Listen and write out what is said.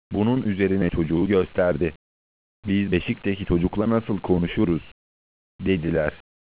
Bunun üzerine çocuğu gösterdi. "Biz Beşik'teki çocukla nasıl konuşuruz?" dediler.